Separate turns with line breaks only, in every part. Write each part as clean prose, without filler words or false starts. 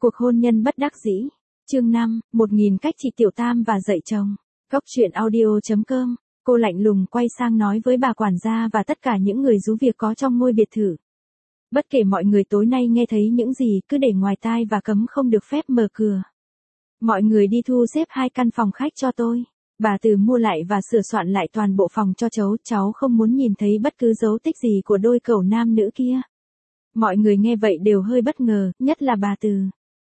Cuộc hôn nhân bất đắc dĩ. Chương 5, 1000 cách chị Tiểu Tam và dạy chồng. Góc truyện audio.com. Cô lạnh lùng quay sang nói với bà quản gia và tất cả những người giúp việc có trong ngôi biệt thự. Bất kể mọi người tối nay nghe thấy những gì cứ để ngoài tai và cấm không được phép mở cửa. Mọi người đi thu xếp 2 căn phòng khách cho tôi. Bà Từ mua lại và sửa soạn lại toàn bộ phòng cho cháu không muốn nhìn thấy bất cứ dấu tích gì của đôi cẩu nam nữ kia. Mọi người nghe vậy đều hơi bất ngờ, nhất là bà Từ.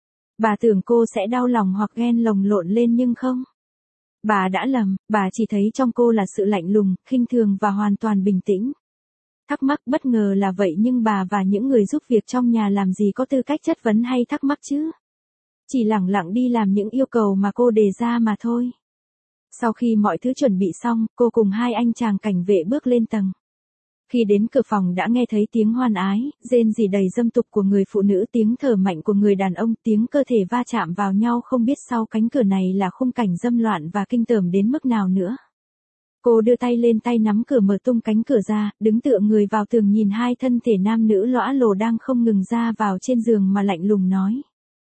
Bà tưởng cô sẽ đau lòng hoặc ghen lồng lộn lên nhưng không. Bà đã lầm, bà chỉ thấy trong cô là sự lạnh lùng, khinh thường và hoàn toàn bình tĩnh. Thắc mắc bất ngờ là vậy nhưng bà và những người giúp việc trong nhà làm gì có tư cách chất vấn hay thắc mắc chứ. Chỉ lẳng lặng đi làm những yêu cầu mà cô đề ra mà thôi. Sau khi mọi thứ chuẩn bị xong, cô cùng 2 anh chàng cảnh vệ bước lên tầng. Khi đến cửa phòng đã nghe thấy tiếng hoan ái, rên rỉ đầy dâm tục của người phụ nữ, tiếng thở mạnh của người đàn ông, tiếng cơ thể va chạm vào nhau, không biết sau cánh cửa này là khung cảnh dâm loạn và kinh tởm đến mức nào nữa. Cô đưa tay lên tay nắm cửa mở tung cánh cửa ra, đứng tựa người vào tường nhìn 2 thân thể nam nữ lõa lồ đang không ngừng ra vào trên giường mà lạnh lùng nói.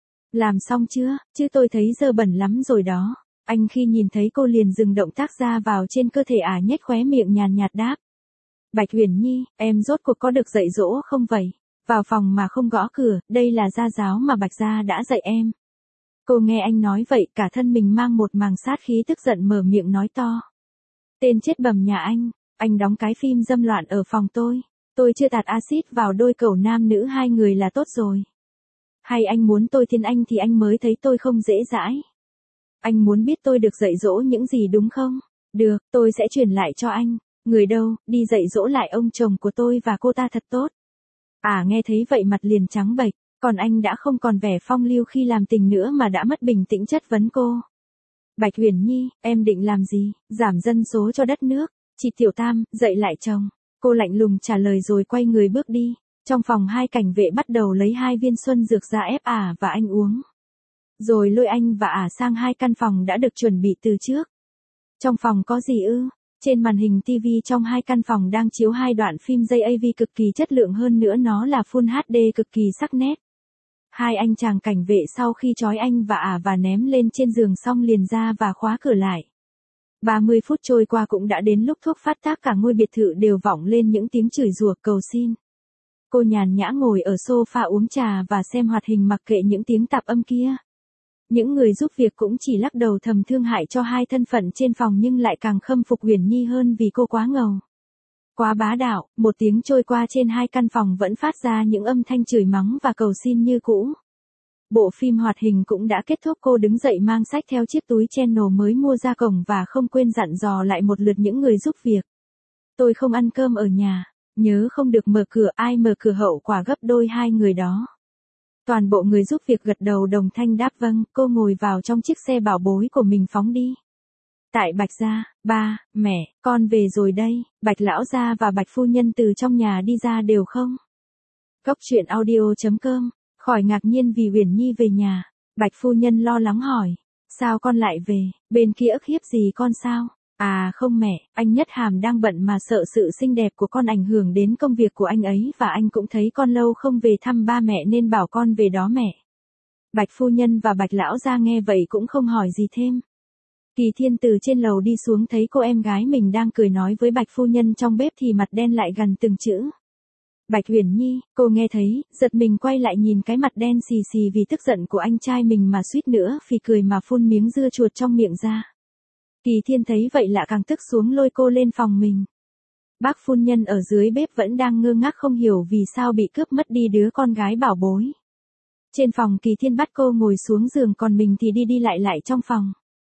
Làm xong chưa, chứ tôi thấy dơ bẩn lắm rồi đó. Anh khi nhìn thấy cô liền dừng động tác ra vào trên cơ thể nhếch khóe miệng nhàn nhạt đáp. Bạch Huyền Nhi, em rốt cuộc có được dạy dỗ không vậy? Vào phòng mà không gõ cửa, đây là gia giáo mà Bạch gia đã dạy em. Cô nghe anh nói vậy, cả thân mình mang một màng sát khí tức giận mở miệng nói to. Tên chết bầm nhà anh đóng cái phim dâm loạn ở phòng tôi chưa tạt axit vào đôi cẩu nam nữ 2 người là tốt rồi. Hay anh muốn tôi thiên anh thì anh mới thấy tôi không dễ dãi. Anh muốn biết tôi được dạy dỗ những gì đúng không? Được, tôi sẽ truyền lại cho anh. Người đâu, đi dạy dỗ lại ông chồng của tôi và cô ta thật tốt. Nghe thấy vậy mặt liền trắng bệch, còn anh đã không còn vẻ phong lưu khi làm tình nữa mà đã mất bình tĩnh chất vấn cô. Bạch Huyền Nhi, em định làm gì, giảm dân số cho đất nước, chị Tiểu Tam, dạy lại chồng. Cô lạnh lùng trả lời rồi quay người bước đi. Trong phòng 2 cảnh vệ bắt đầu lấy 2 viên xuân dược ra ép và anh uống. Rồi lôi anh và sang 2 căn phòng đã được chuẩn bị từ trước. Trong phòng có gì ư? Trên màn hình TV trong 2 căn phòng đang chiếu 2 đoạn phim dây AV cực kỳ chất lượng, hơn nữa nó là Full HD cực kỳ sắc nét. 2 anh chàng cảnh vệ sau khi trói anh và ném lên trên giường xong liền ra và khóa cửa lại. 30 phút trôi qua cũng đã đến lúc thuốc phát tác, cả ngôi biệt thự đều vọng lên những tiếng chửi rủa cầu xin. Cô nhàn nhã ngồi ở sofa uống trà và xem hoạt hình mặc kệ những tiếng tạp âm kia. Những người giúp việc cũng chỉ lắc đầu thầm thương hại cho 2 thân phận trên phòng nhưng lại càng khâm phục Huyền Nhi hơn vì cô quá ngầu. Quá bá đạo, 1 tiếng trôi qua trên 2 căn phòng vẫn phát ra những âm thanh chửi mắng và cầu xin như cũ. Bộ phim hoạt hình cũng đã kết thúc, cô đứng dậy mang sách theo chiếc túi channel mới mua ra cổng và không quên dặn dò lại một lượt những người giúp việc. Tôi không ăn cơm ở nhà, nhớ không được mở cửa, ai mở cửa hậu quả gấp đôi 2 người đó. Toàn bộ người giúp việc gật đầu đồng thanh đáp vâng, cô ngồi vào trong chiếc xe bảo bối của mình phóng đi. Tại Bạch gia, ba, mẹ, con về rồi đây, Bạch lão gia và Bạch phu nhân từ trong nhà đi ra đều không? Góc truyện audio.com, khỏi ngạc nhiên vì Huyền Nhi về nhà, Bạch phu nhân lo lắng hỏi, sao con lại về, bên kia ức hiếp gì con sao? Không mẹ, anh Nhất Hàm đang bận mà sợ sự xinh đẹp của con ảnh hưởng đến công việc của anh ấy và anh cũng thấy con lâu không về thăm ba mẹ nên bảo con về đó mẹ. Bạch phu nhân và Bạch lão gia nghe vậy cũng không hỏi gì thêm. Kỳ Thiên từ trên lầu đi xuống thấy cô em gái mình đang cười nói với Bạch phu nhân trong bếp thì mặt đen lại gần từng chữ. Bạch Huyền Nhi, cô nghe thấy, giật mình quay lại nhìn cái mặt đen xì xì vì tức giận của anh trai mình mà suýt nữa phì cười mà phun miếng dưa chuột trong miệng ra. Kỳ Thiên thấy vậy lạ càng tức xuống lôi cô lên phòng mình. Bác phu nhân ở dưới bếp vẫn đang ngơ ngác không hiểu vì sao bị cướp mất đi đứa con gái bảo bối. Trên phòng Kỳ Thiên bắt cô ngồi xuống giường còn mình thì đi lại trong phòng.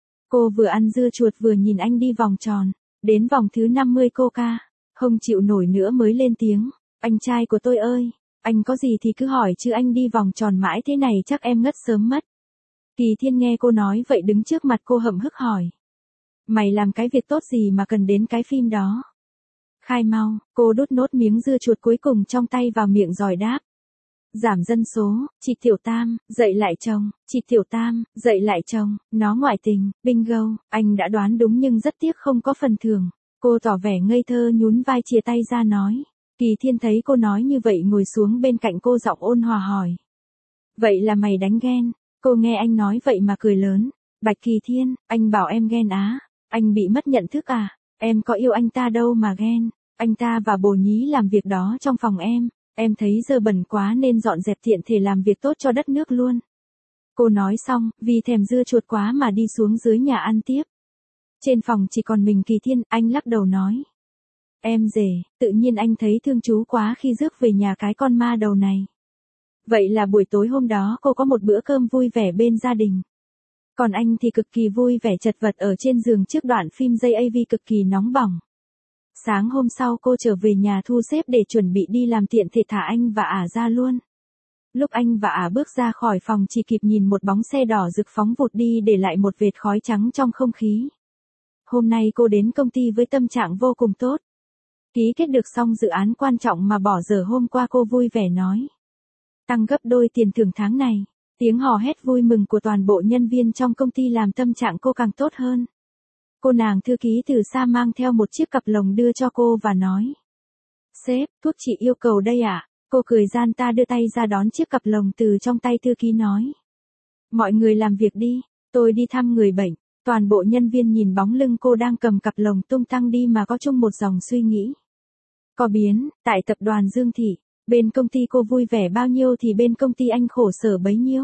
Cô vừa ăn dưa chuột vừa nhìn anh đi vòng tròn, đến vòng thứ 50 cô không chịu nổi nữa mới lên tiếng, anh trai của tôi ơi, anh có gì thì cứ hỏi chứ anh đi vòng tròn mãi thế này chắc em ngất sớm mất. Kỳ Thiên nghe cô nói vậy đứng trước mặt cô hậm hực hỏi. Mày làm cái việc tốt gì mà cần đến cái phim đó? Khai mau, cô đút nốt miếng dưa chuột cuối cùng trong tay vào miệng rồi đáp. Giảm dân số, chị Tiểu Tam, dạy lại chồng, chị Tiểu Tam, dạy lại chồng, nó ngoại tình, bingo, anh đã đoán đúng nhưng rất tiếc không có phần thưởng. Cô tỏ vẻ ngây thơ nhún vai chia tay ra nói. Kỳ Thiên thấy cô nói như vậy ngồi xuống bên cạnh cô giọng ôn hòa hỏi. Vậy là mày đánh ghen. Cô nghe anh nói vậy mà cười lớn. Bạch Kỳ Thiên, anh bảo em ghen á. Anh bị mất nhận thức à? Em có yêu anh ta đâu mà ghen. Anh ta và bồ nhí làm việc đó trong phòng em thấy dơ bẩn quá nên dọn dẹp tiện thể làm việc tốt cho đất nước luôn. Cô nói xong, vì thèm dưa chuột quá mà đi xuống dưới nhà ăn tiếp. Trên phòng chỉ còn mình Kỳ Thiên, anh lắc đầu nói. Em rể, tự nhiên anh thấy thương chú quá khi rước về nhà cái con ma đầu này. Vậy là buổi tối hôm đó cô có một bữa cơm vui vẻ bên gia đình. Còn anh thì cực kỳ vui vẻ chật vật ở trên giường trước đoạn phim dây AV cực kỳ nóng bỏng. Sáng hôm sau cô trở về nhà thu xếp để chuẩn bị đi làm tiện thể thả anh và ả ra luôn. Lúc anh và ả bước ra khỏi phòng chỉ kịp nhìn một bóng xe đỏ rực phóng vụt đi để lại một vệt khói trắng trong không khí. Hôm nay cô đến công ty với tâm trạng vô cùng tốt. Ký kết được xong dự án quan trọng mà bỏ dở hôm qua cô vui vẻ nói. Tăng gấp đôi tiền thưởng tháng này. Tiếng hò hét vui mừng của toàn bộ nhân viên trong công ty làm tâm trạng cô càng tốt hơn. Cô nàng thư ký từ xa mang theo một chiếc cặp lồng đưa cho cô và nói. Sếp, thuốc chị yêu cầu đây ạ. Cô cười gian ta đưa tay ra đón chiếc cặp lồng từ trong tay thư ký nói. Mọi người làm việc đi, tôi đi thăm người bệnh. Toàn bộ nhân viên nhìn bóng lưng cô đang cầm cặp lồng tung tăng đi mà có chung một dòng suy nghĩ. Có biến, tại tập đoàn Dương Thị, bên công ty cô vui vẻ bao nhiêu thì bên công ty anh khổ sở bấy nhiêu.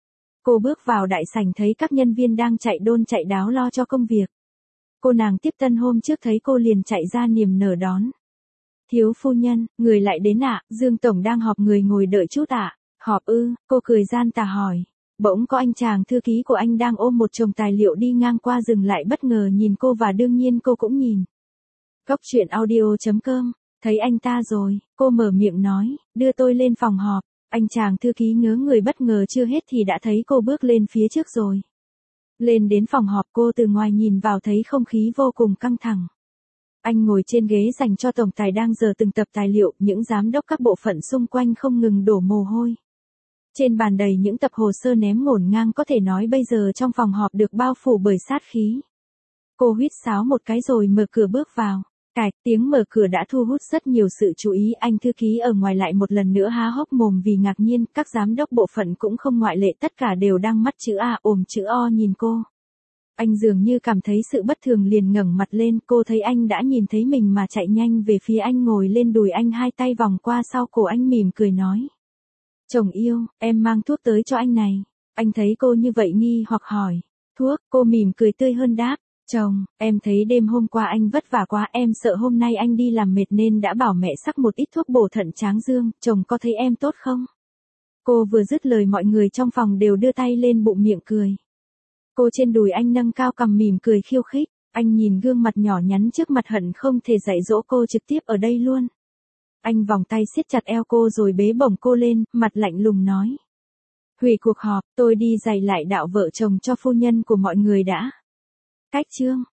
Cô bước vào đại sảnh thấy các nhân viên đang chạy đôn chạy đáo lo cho công việc. Cô nàng tiếp tân hôm trước thấy cô liền chạy ra niềm nở đón. Thiếu phu nhân, người lại đến ạ, Dương Tổng đang họp người ngồi đợi chút ạ. Họp ư, cô cười gian tà hỏi. Bỗng có anh chàng thư ký của anh đang ôm một chồng tài liệu đi ngang qua dừng lại bất ngờ nhìn cô và đương nhiên cô cũng nhìn. Góc chuyện audio.com, thấy anh ta rồi, cô mở miệng nói, đưa tôi lên phòng họp. Anh chàng thư ký ngớ người bất ngờ chưa hết thì đã thấy cô bước lên phía trước rồi. Lên đến phòng họp cô từ ngoài nhìn vào thấy không khí vô cùng căng thẳng. Anh ngồi trên ghế dành cho tổng tài đang dở từng tập tài liệu, những giám đốc các bộ phận xung quanh không ngừng đổ mồ hôi. Trên bàn đầy những tập hồ sơ ném ngổn ngang có thể nói bây giờ trong phòng họp được bao phủ bởi sát khí. Cô huýt sáo một cái rồi mở cửa bước vào. Cạch, tiếng mở cửa đã thu hút rất nhiều sự chú ý, anh thư ký ở ngoài lại một lần nữa há hốc mồm vì ngạc nhiên, các giám đốc bộ phận cũng không ngoại lệ, tất cả đều đang mắt chữ A ồm chữ O nhìn cô. Anh dường như cảm thấy sự bất thường liền ngẩng mặt lên, cô thấy anh đã nhìn thấy mình mà chạy nhanh về phía anh ngồi lên đùi anh hai tay vòng qua sau cổ anh mỉm cười nói. Chồng yêu, em mang thuốc tới cho anh này. Anh thấy cô như vậy nghi hoặc hỏi. Thuốc, cô mỉm cười tươi hơn đáp. Chồng, em thấy đêm hôm qua anh vất vả quá, em sợ hôm nay anh đi làm mệt nên đã bảo mẹ sắc một ít thuốc bổ thận tráng dương, chồng có thấy em tốt không? Cô vừa dứt lời mọi người trong phòng đều đưa tay lên bụng miệng cười. Cô trên đùi anh nâng cao cằm mỉm cười khiêu khích, anh nhìn gương mặt nhỏ nhắn trước mặt hận không thể dạy dỗ cô trực tiếp ở đây luôn. Anh vòng tay siết chặt eo cô rồi bế bổng cô lên, mặt lạnh lùng nói. Hủy cuộc họp, tôi đi giày lại đạo vợ chồng cho phu nhân của mọi người đã. Cách chương.